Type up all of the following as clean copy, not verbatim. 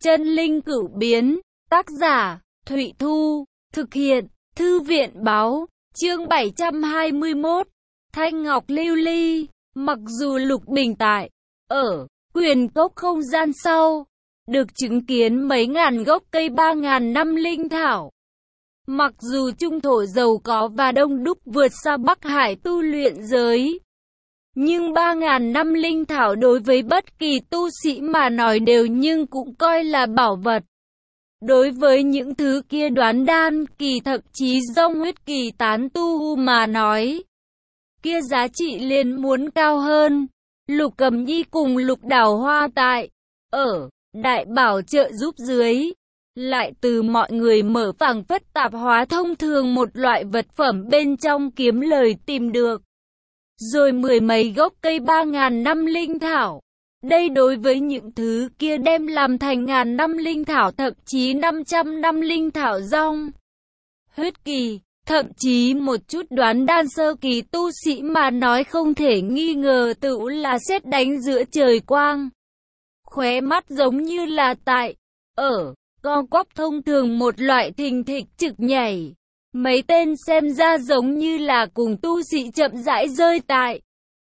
Chân linh cửu biến, tác giả, Thụy Thu, thực hiện, Thư viện báo, chương 721, Thanh Ngọc Lưu Ly. Mặc dù Lục Bình tại, ở, Quyền Cốc không gian sau, được chứng kiến mấy ngàn gốc cây 3.000 năm linh thảo. Mặc dù trung thổ giàu có và đông đúc vượt xa Bắc Hải tu luyện giới, nhưng 3.000 năm linh thảo đối với bất kỳ tu sĩ mà nói đều nhưng cũng coi là bảo vật. Đối với những thứ kia đoán đan kỳ thậm chí dông huyết kỳ tán tu mà nói, kia giá trị liền muốn cao hơn. Lục Cầm Nhi cùng Lục Đào Hoa tại, ở, đại bảo trợ giúp dưới, lại từ mọi người mở phảng phất tạp hóa thông thường một loại vật phẩm bên trong kiếm lời tìm được. Rồi mười mấy gốc cây 3.000 năm linh thảo. Đây đối với những thứ kia đem làm thành ngàn năm linh thảo thậm chí 500 năm linh thảo rong huyết kỳ, thậm chí một chút đoán đan sơ kỳ tu sĩ mà nói không thể nghi ngờ tự là sét đánh giữa trời quang. Khóe mắt giống như là tại, ở, co quắp thông thường một loại thình thịch trực nhảy. Mấy tên xem ra giống như là cùng tu sĩ chậm rãi rơi tại,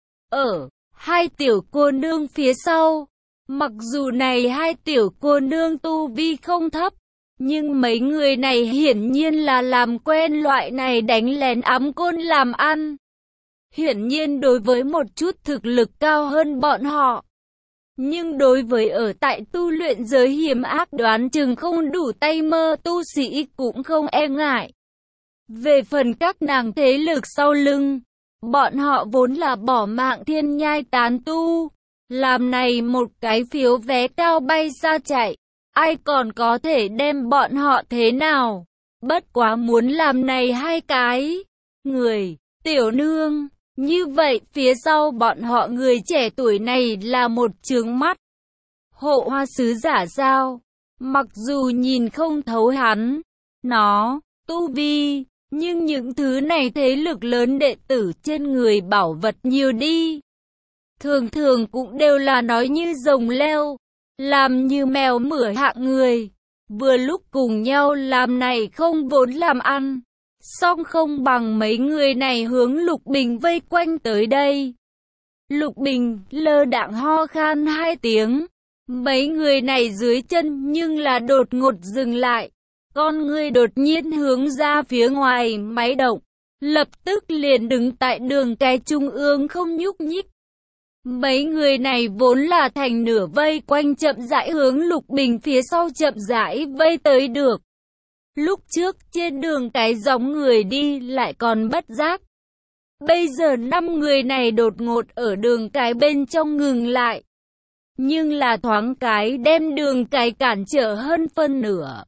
ở, hai tiểu cô nương phía sau. Mặc dù này hai tiểu cô nương tu vi không thấp, nhưng mấy người này hiển nhiên là làm quen loại này đánh lén ám côn làm ăn. Hiển nhiên đối với một chút thực lực cao hơn bọn họ, nhưng đối với ở tại tu luyện giới hiểm ác đoán chừng không đủ tay mơ tu sĩ cũng không e ngại. Về phần các nàng thế lực sau lưng, bọn họ vốn là bỏ mạng thiên nhai tán tu, làm này một cái phiếu vé cao bay xa chạy, ai còn có thể đem bọn họ thế nào. Bất quá muốn làm này hai cái người, tiểu nương, như vậy phía sau bọn họ người trẻ tuổi này là một chướng mắt. Hộ hoa sứ giả sao? Mặc dù nhìn không thấu hắn, nó, tu vi, nhưng những thứ này thế lực lớn đệ tử trên người bảo vật nhiều đi. Thường thường cũng đều là nói như rồng leo, làm như mèo mửa hạng người. Vừa lúc cùng nhau làm này không vốn làm ăn, song không bằng mấy người này hướng Lục Bình vây quanh tới đây. Lục Bình lơ đãng ho khan hai tiếng. Mấy người này dưới chân nhưng là đột ngột dừng lại. Con người đột nhiên hướng ra phía ngoài máy động, lập tức liền đứng tại đường cái trung ương không nhúc nhích. Mấy người này vốn là thành nửa vây quanh chậm rãi hướng Lục Bình phía sau chậm rãi vây tới được. Lúc trước trên đường cái dòng người đi lại còn bất giác. Bây giờ 5 người này đột ngột ở đường cái bên trong ngừng lại. Nhưng là thoáng cái đem đường cái cản trở hơn phân nửa.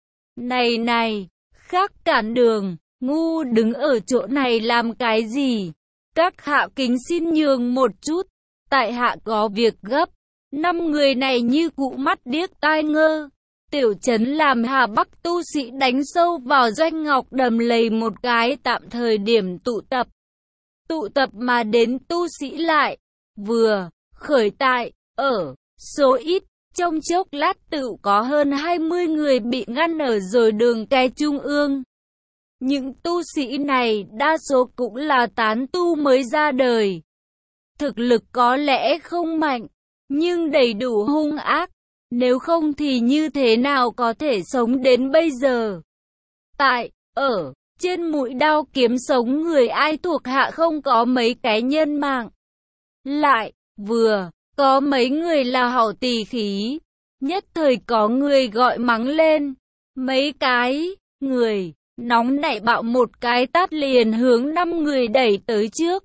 Này, khác cản đường, ngu đứng ở chỗ này làm cái gì? Các hạ kính xin nhường một chút, tại hạ có việc gấp. 5 người này như cụ mắt điếc tai ngơ. Tiểu trấn làm Hà Bắc tu sĩ đánh sâu vào doanh ngọc đầm lầy một cái tạm thời điểm tụ tập. Tụ tập mà đến tu sĩ lại, vừa, khởi tại, ở, số ít. Trong chốc lát tự có hơn 20 người bị ngăn ở rồi đường cái trung ương. Những tu sĩ này đa số cũng là tán tu mới ra đời. Thực lực có lẽ không mạnh, nhưng đầy đủ hung ác. Nếu không thì như thế nào có thể sống đến bây giờ? Tại, ở, trên mũi đao kiếm sống người ai thuộc hạ không có mấy cái nhân mạng. Lại, vừa, có mấy người là hảo tỳ khí. Nhất thời có người gọi mắng lên. Mấy cái, người, nóng nảy bạo một cái tát liền hướng 5 người đẩy tới trước.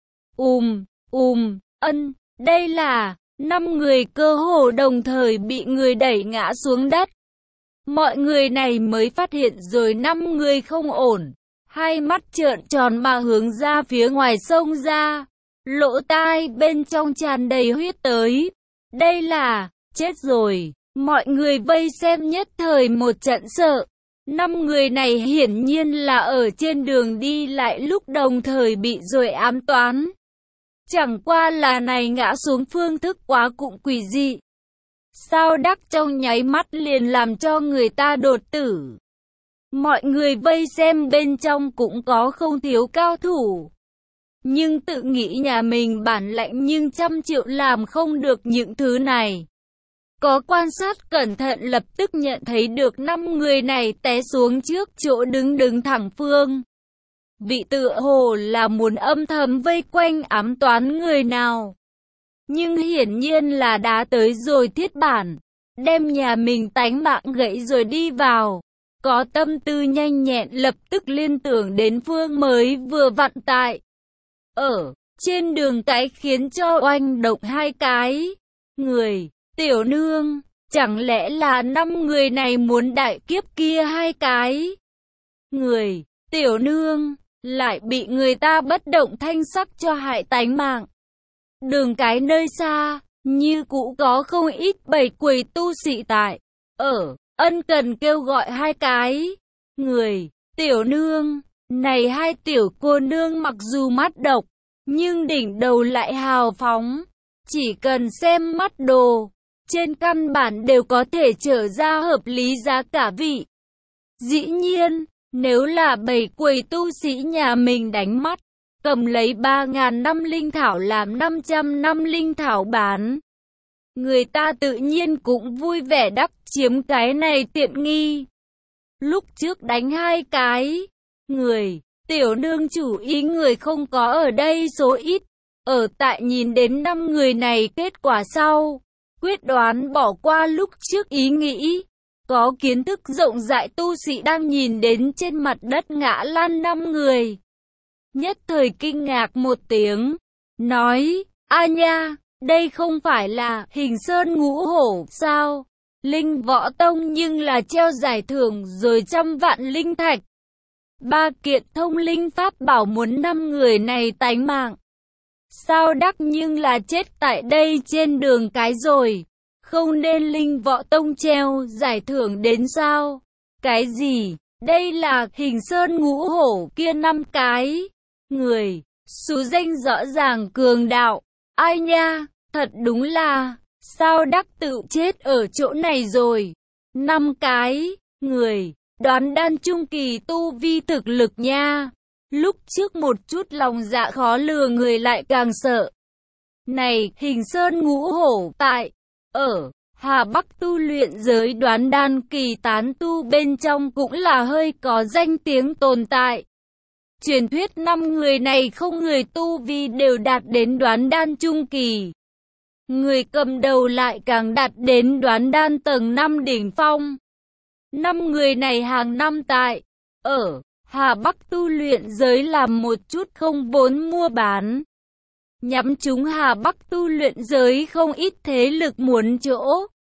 Đây là 5 người cơ hồ đồng thời bị người đẩy ngã xuống đất. Mọi người này mới phát hiện rồi 5 người không ổn. Hai mắt trợn tròn mà hướng ra phía ngoài sông ra. Lỗ tai bên trong tràn đầy huyết tới. Đây là, chết rồi. Mọi người vây xem nhất thời một trận sợ. 5 người này hiển nhiên là ở trên đường đi lại lúc đồng thời bị rồi ám toán. Chẳng qua là này ngã xuống phương thức quá cũng quỷ dị. Sao Đắc trong nháy mắt liền làm cho người ta đột tử. Mọi người vây xem bên trong cũng có không thiếu cao thủ. Nhưng tự nghĩ nhà mình bản lãnh nhưng trăm triệu làm không được những thứ này. Có quan sát cẩn thận lập tức nhận thấy được 5 người này té xuống trước chỗ đứng thẳng phương. Vị tựa hồ là muốn âm thầm vây quanh ám toán người nào. Nhưng hiển nhiên là đã tới rồi thiết bản, đem nhà mình tánh mạng gãy rồi đi vào. Có tâm tư nhanh nhẹn lập tức liên tưởng đến phương mới vừa vặn tại ở trên đường cái khiến cho oanh động 2 cái người. Tiểu nương, chẳng lẽ là 5 người này muốn đại kiếp kia 2 cái người. Tiểu nương lại bị người ta bất động thanh sắc cho hại tánh mạng. Đường cái nơi xa, như cũ có không ít bầy quầy tu sĩ tại ở ân cần kêu gọi 2 cái người. Tiểu nương, này 2 tiểu cô nương mặc dù mắt độc, nhưng đỉnh đầu lại hào phóng. Chỉ cần xem mắt đồ, trên căn bản đều có thể trở ra hợp lý giá cả vị. Dĩ nhiên, nếu là bầy quầy tu sĩ nhà mình đánh mắt, cầm lấy 3.000 năm linh thảo làm 500 năm linh thảo bán, người ta tự nhiên cũng vui vẻ đắc chiếm cái này tiện nghi. Lúc trước đánh 2 cái người, tiểu nương chủ ý người không có ở đây số ít. Ở tại nhìn đến 5 người này kết quả sau, quyết đoán bỏ qua lúc trước ý nghĩ. Có kiến thức rộng rãi tu sĩ đang nhìn đến trên mặt đất ngã lăn 5 người. Nhất thời kinh ngạc một tiếng, nói, a nha, đây không phải là Hình Sơn Ngũ Hổ sao? Linh Võ Tông nhưng là treo giải thưởng rồi 100 vạn linh thạch. 3 kiện thông linh pháp bảo muốn 5 người này tánh mạng. Sao Đắc nhưng là chết tại đây trên đường cái rồi. Không nên Linh Võ Tông treo giải thưởng đến sao? Cái gì? Đây là Hình Sơn Ngũ Hổ kia 5 cái người. Số danh rõ ràng cường đạo. Ai nha, thật đúng là, sao Đắc tự chết ở chỗ này rồi. 5 cái người, đoán đan trung kỳ tu vi thực lực nha. Lúc trước một chút lòng dạ khó lừa người lại càng sợ. Này, Hình Sơn Ngũ Hổ tại ở Hà Bắc tu luyện giới đoán đan kỳ tán tu bên trong cũng là hơi có danh tiếng tồn tại. Truyền thuyết 5 người này không người tu vi đều đạt đến đoán đan trung kỳ. Người cầm đầu lại càng đạt đến đoán đan tầng 5 đỉnh phong. 5 người này hàng năm tại ở Hà Bắc tu luyện giới làm một chút không vốn mua bán. Nhắm chúng Hà Bắc tu luyện giới không ít thế lực muốn chỗ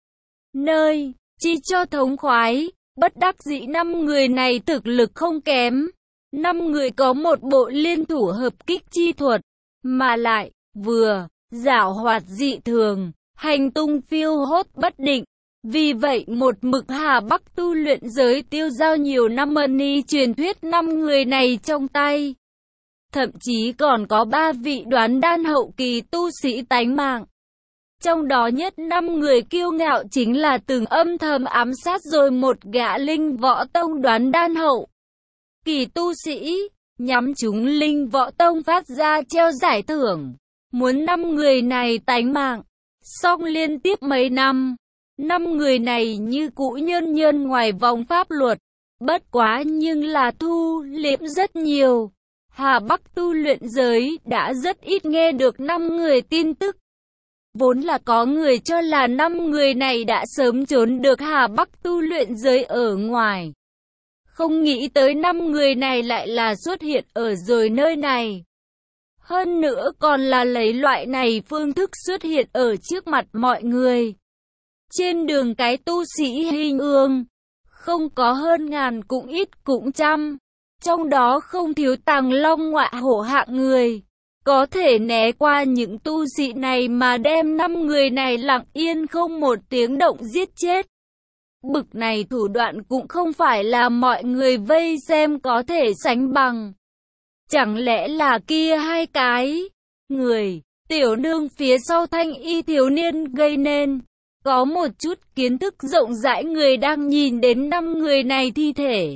nơi, chi cho thống khoái, bất đắc dĩ 5 người này thực lực không kém. 5 người có một bộ liên thủ hợp kích chi thuật, mà lại, vừa, giảo hoạt dị thường, hành tung phiêu hốt bất định. Vì vậy một mực Hà Bắc tu luyện giới tiêu giao nhiều năm money truyền thuyết 5 người này trong tay. Thậm chí còn có 3 vị đoán đan hậu kỳ tu sĩ tánh mạng. Trong đó nhất 5 người kiêu ngạo chính là từng âm thầm ám sát rồi một gã Linh Võ Tông đoán đan hậu kỳ tu sĩ, nhắm chúng Linh Võ Tông phát ra treo giải thưởng, muốn 5 người này tánh mạng. Song liên tiếp mấy năm, 5 người này như cũ nhơn ngoài vòng pháp luật, bất quá nhưng là thu liễm rất nhiều. Hà Bắc tu luyện giới đã rất ít nghe được 5 người tin tức. Vốn là có người cho là 5 người này đã sớm trốn được Hà Bắc tu luyện giới ở ngoài. Không nghĩ tới 5 người này lại là xuất hiện ở rồi nơi này. Hơn nữa còn là lấy loại này phương thức xuất hiện ở trước mặt mọi người. Trên đường cái tu sĩ hình ương, không có hơn ngàn cũng ít cũng trăm. Trong đó không thiếu tàng long ngọa hổ hạng người. Có thể né qua những tu sĩ này mà đem 5 người này lặng yên không một tiếng động giết chết. Bực này thủ đoạn cũng không phải là mọi người vây xem có thể sánh bằng. Chẳng lẽ là kia 2 cái người, tiểu nương phía sau thanh y thiếu niên gây nên. Có một chút kiến thức rộng rãi, người đang nhìn đến 5 người này thi thể,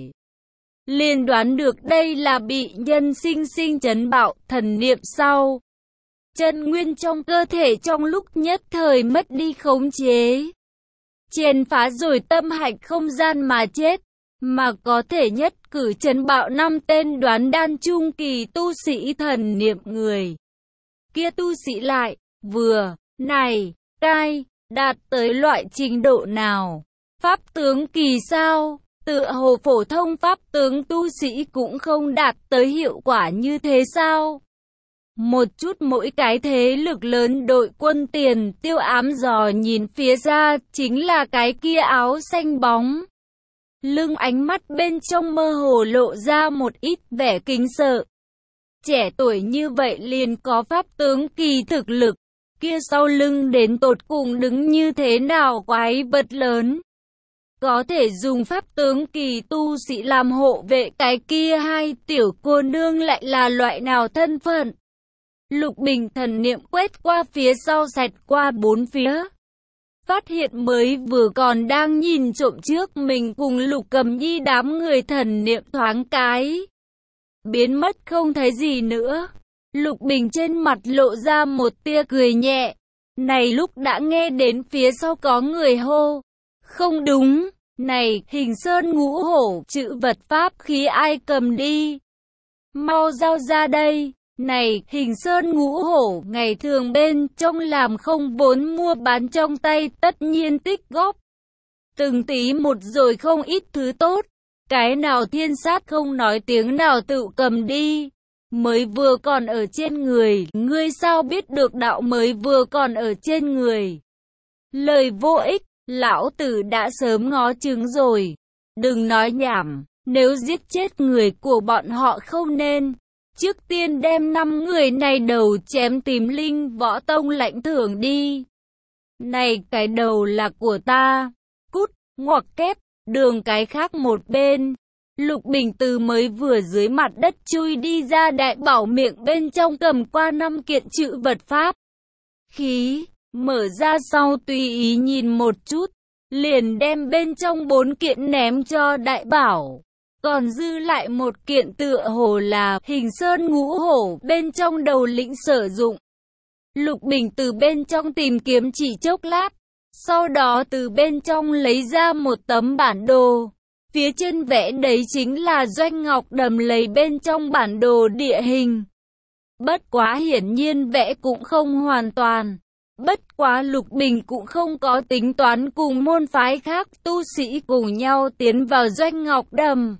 liền đoán được đây là bị nhân sinh sinh trấn bạo thần niệm sau. Chân nguyên trong cơ thể trong lúc nhất thời mất đi khống chế, chèn phá rồi tâm hạch không gian mà chết, mà có thể nhất cử trấn bạo 5 tên đoán đan trung kỳ tu sĩ. Thần niệm người kia tu sĩ lại vừa này cai đạt tới loại trình độ nào? Pháp tướng kỳ sao? Tựa hồ phổ thông pháp tướng tu sĩ cũng không đạt tới hiệu quả như thế sao? Một chút mỗi cái thế lực lớn đội quân Tiền Tiêu ám dò nhìn phía ra, chính là cái kia áo xanh bóng lưng, ánh mắt bên trong mơ hồ lộ ra một ít vẻ kính sợ. Trẻ tuổi như vậy liền có pháp tướng kỳ thực lực, kia sau lưng đến tột cùng đứng như thế nào quái vật lớn, có thể dùng pháp tướng kỳ tu sĩ làm hộ vệ, cái kia hai tiểu cô nương lại là loại nào thân phận? Lục Bình thần niệm quét qua phía sau, xẹt qua bốn phía, phát hiện mới vừa còn đang nhìn trộm trước mình cùng Lục Cầm Nhi đám người, thần niệm thoáng cái biến mất không thấy gì nữa. Lục Bình trên mặt lộ ra một tia cười nhẹ. Này lúc đã nghe đến phía sau có người hô, không đúng, này Hình Sơn Ngũ Hổ chữ vật pháp khí ai cầm đi? Mau giao ra đây. Này Hình Sơn Ngũ Hổ ngày thường bên trong làm không vốn mua bán, trong tay tất nhiên tích góp từng tí một rồi không ít thứ tốt. Cái nào thiên sát không nói tiếng nào tự cầm đi. Mới vừa còn ở trên người, ngươi sao biết được đạo mới vừa còn ở trên người? Lời vô ích, lão tử đã sớm ngó chứng rồi. Đừng nói nhảm, nếu giết chết người của bọn họ không nên trước tiên đem 5 người này đầu chém, tìm Linh Võ Tông lãnh thưởng đi. Này cái đầu là của ta. Cút, ngoặc kép, đường cái khác một bên. Lục Bình từ mới vừa dưới mặt đất chui đi ra, đại bảo miệng bên trong cầm qua 5 kiện chữ vật pháp khí, mở ra sau tùy ý nhìn một chút, liền đem bên trong 4 kiện ném cho đại bảo. Còn dư lại một kiện tựa hồ là Hình Sơn Ngũ Hổ bên trong đầu lĩnh sử dụng. Lục Bình từ bên trong tìm kiếm chỉ chốc lát, sau đó từ bên trong lấy ra một tấm bản đồ. Phía trên vẽ đấy chính là Doanh Ngọc Đầm Lầy bên trong bản đồ địa hình. Bất quá hiển nhiên vẽ cũng không hoàn toàn. Bất quá Lục Bình cũng không có tính toán cùng môn phái khác tu sĩ cùng nhau tiến vào Doanh Ngọc Đầm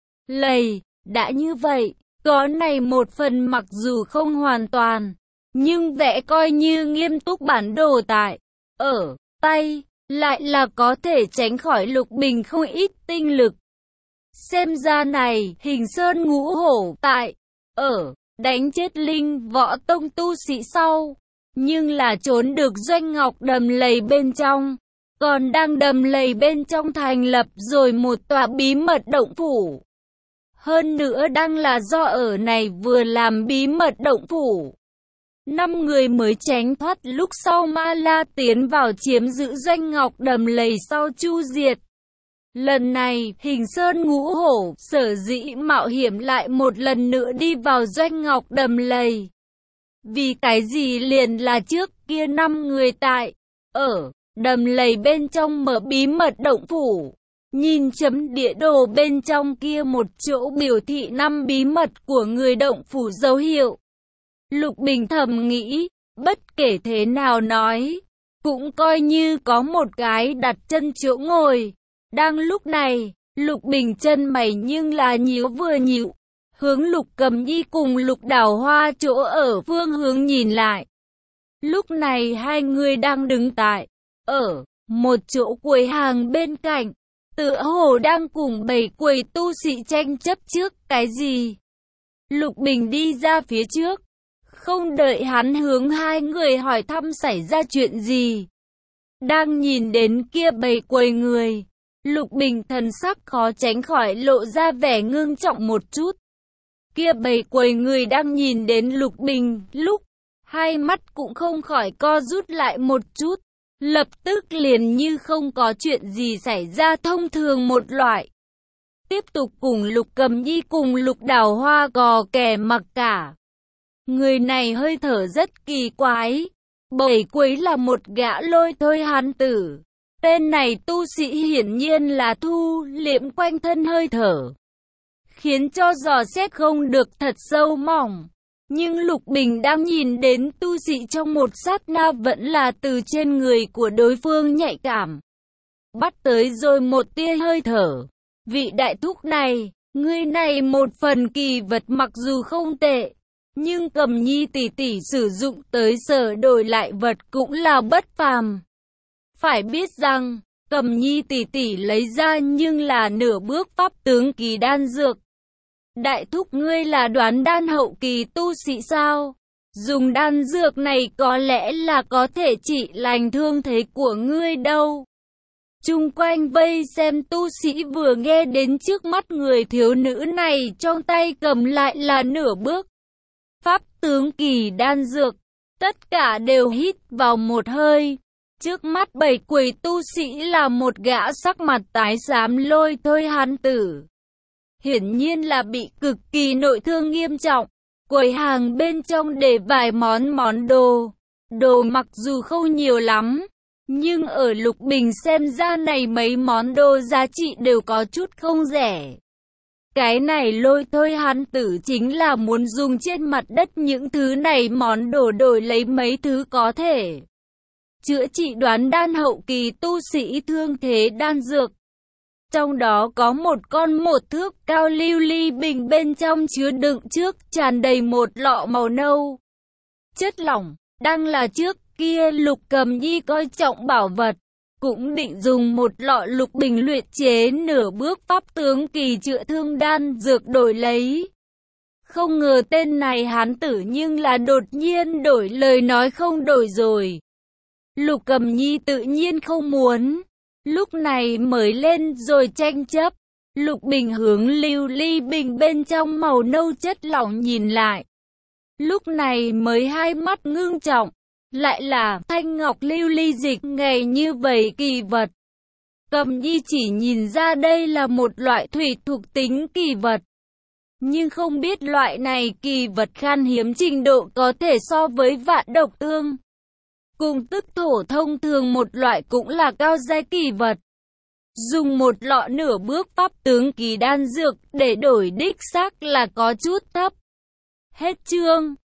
Lầy. Đã như vậy, có này một phần mặc dù không hoàn toàn, nhưng vẽ coi như nghiêm túc, bản đồ tại ở tay lại là có thể tránh khỏi Lục Bình không ít tinh lực. Xem ra này Hình Sơn Ngũ Hổ tại ở đánh chết Linh Võ Tông tu sĩ sau, nhưng là trốn được Doanh Ngọc Đầm Lầy bên trong, còn đang đầm lầy bên trong thành lập rồi một tòa bí mật động phủ. Hơn nữa đang là do ở này vừa làm bí mật động phủ, 5 người mới tránh thoát lúc sau Ma La tiến vào chiếm giữ Doanh Ngọc Đầm Lầy sau chu diệt. Lần này, Hình Sơn Ngũ Hổ sở dĩ mạo hiểm lại một lần nữa đi vào Doanh Ngọc Đầm Lầy. Vì cái gì? Liền là trước kia 5 người tại ở đầm lầy bên trong mở bí mật động phủ. Nhìn chấm địa đồ bên trong kia một chỗ biểu thị 5 bí mật của người động phủ dấu hiệu. Lục Bình thầm nghĩ, bất kể thế nào nói, cũng coi như có một cái đặt chân chỗ ngồi. Đang lúc này, Lục Bình chân mày nhưng là nhíu vừa nhíu, hướng Lục Cầm Nhi cùng Lục Đào Hoa chỗ ở phương hướng nhìn lại. Lúc này hai người đang đứng tại ở một chỗ quầy hàng bên cạnh, tựa hồ đang cùng bầy quầy tu sĩ tranh chấp trước cái gì. Lục Bình đi ra phía trước, không đợi hắn hướng hai người hỏi thăm xảy ra chuyện gì. Đang nhìn đến kia bầy quầy người, Lục Bình thần sắc khó tránh khỏi lộ ra vẻ ngưng trọng một chút. Kia bầy quầy người đang nhìn đến Lục Bình lúc, hai mắt cũng không khỏi co rút lại một chút. lập tức liền như không có chuyện gì xảy ra thông thường một loại. Tiếp tục cùng Lục Cầm Nhi cùng Lục Đào Hoa gò kè mặc cả. Người này hơi thở rất kỳ quái. Bảy quấy là một gã lôi thôi hán tử. Tên này tu sĩ hiển nhiên là thu liễm quanh thân hơi thở, khiến cho dò xét không được thật sâu mỏng. Nhưng Lục Bình đang nhìn đến tu sĩ trong một sát na vẫn là từ trên người của đối phương nhạy cảm. Bắt tới rồi một tia hơi thở. Vị đại thúc này, người này một phần kỳ vật mặc dù không tệ, nhưng Cầm Nhi tỷ tỷ sử dụng tới sở đổi lại vật cũng là bất phàm. Phải biết rằng, Cầm Nhi tỷ tỷ lấy ra nhưng là nửa bước pháp tướng kỳ đan dược. Đại thúc ngươi là đoán đan hậu kỳ tu sĩ sao? Dùng đan dược này có lẽ là có thể trị lành thương thế của ngươi đâu. Chung quanh vây xem tu sĩ vừa nghe đến trước mắt người thiếu nữ này trong tay cầm lại là nửa bước pháp tướng kỳ đan dược. Tất cả đều hít vào một hơi. Trước mắt bảy quầy tu sĩ là một gã sắc mặt tái xám lôi thôi hán tử. Hiển nhiên là bị cực kỳ nội thương nghiêm trọng. Quầy hàng bên trong để vài món đồ. Đồ mặc dù không nhiều lắm, nhưng ở Lục Bình xem ra này mấy món đồ giá trị đều có chút không rẻ. Cái này lôi thôi hán tử chính là muốn dùng trên mặt đất những thứ này món đồ đổi lấy mấy thứ có thể chữa trị đoán đan hậu kỳ tu sĩ thương thế đan dược. Trong đó có một con 1 thước cao lưu ly bình bên trong chứa đựng trước tràn đầy một lọ màu nâu chất lỏng. Đang là trước kia Lục Cầm Nhi coi trọng bảo vật, cũng định dùng một lọ Lục Bình luyện chế nửa bước pháp tướng kỳ chữa thương đan dược đổi lấy. Không ngờ tên này hán tử nhưng là đột nhiên đổi lời nói không đổi rồi. Lục Cầm Nhi tự nhiên không muốn, lúc này mới lên rồi tranh chấp. Lục Bình hướng lưu ly bình bên trong màu nâu chất lỏng nhìn lại. Lúc này mới hai mắt ngưng trọng, lại là thanh ngọc lưu ly dịch ngày như vậy kỳ vật. Cầm Nhi chỉ nhìn ra đây là một loại thủy thuộc tính kỳ vật, nhưng không biết loại này kỳ vật khan hiếm trình độ có thể so với vạn độc tương cùng tức thổ thông thường một loại cũng là cao giai kỳ vật. Dùng một lọ nửa bước pháp tướng kỳ đan dược để đổi đích xác là có chút thấp. Hết chương.